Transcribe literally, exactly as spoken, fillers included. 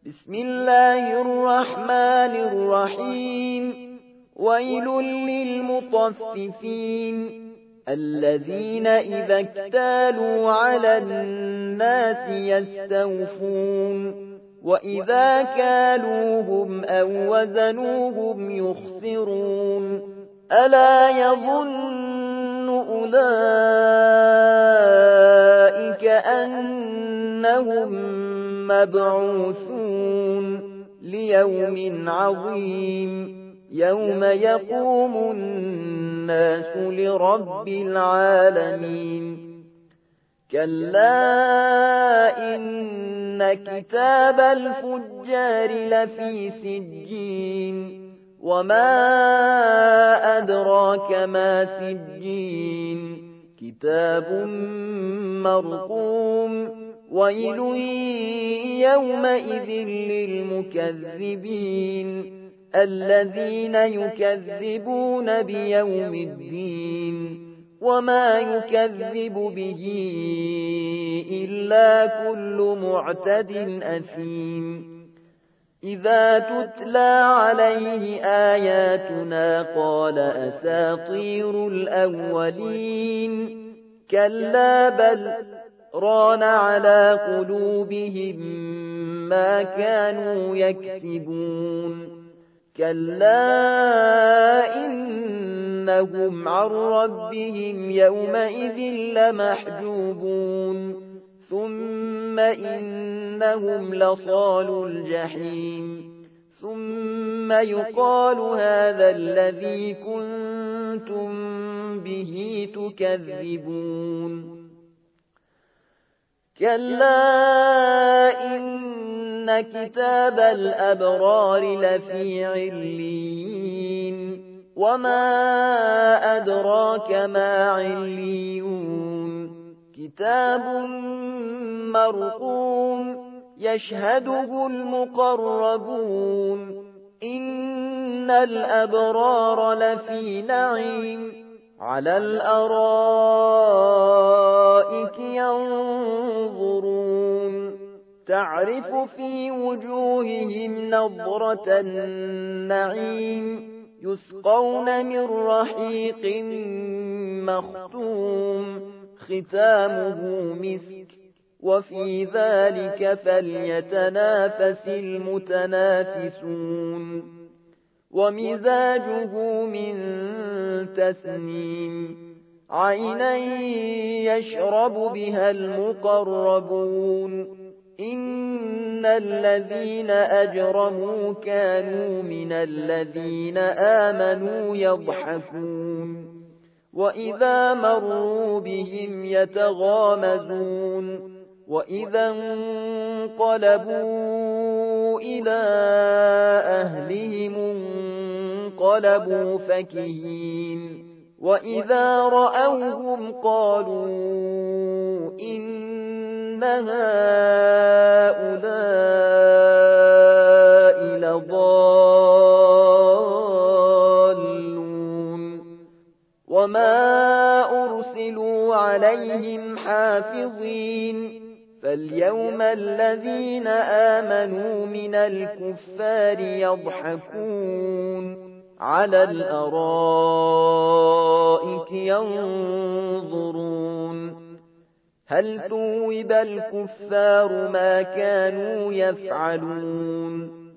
بسم الله الرحمن الرحيم ويل للمطففين الذين إذا اكتالوا على الناس يستوفون وإذا كالوهم أو وزنوهم يخسرون ألا يظن أولئك أنهم مبعوثون ليوم عظيم يوم يقوم الناس لرب العالمين كلا إن كتاب الفجار لفي سجين وما أدراك ما سجين كتاب مرقوم ويل يومئذ للمكذبين الذين يكذبون بيوم الدين وما يكذب به إلا كل معتد أثيم إذا تتلى عليه آياتنا قال أساطير الأولين كلا بل ران على قلوبهم ما كانوا يكسبون كلا إنهم عن ربهم يومئذ لمحجوبون ثم إنهم لصالو الجحيم ثم يقال هذا الذي كنتم به تكذبون كلا إن كتاب الأبرار لفي عليين وما أدراك ما عليون كتاب مرقوم يشهده المقربون إن الأبرار لفي نعيم على الأرائك ينظرون تعرف في وجوههم نضرة النعيم يسقون من رحيق مختوم ختامه مسك وفي ذلك فليتنافس المتنافسون ومزاجه من تسنيم عينا يشرب بها المقربون إن الذين أجرموا كانوا من الذين آمنوا يضحكون وإذا مروا بهم يتغامزون وإذا انقلبوا إلى أهلهم انقلبوا فكهين وإذا رأوهم قالوا إن هؤلاء لضالون وما أرسلوا عليهم حافظين فاليوم الذين آمنوا من الكفار يضحكون على الأرائك ينظرون هل ثوب الكفار ما كانوا يفعلون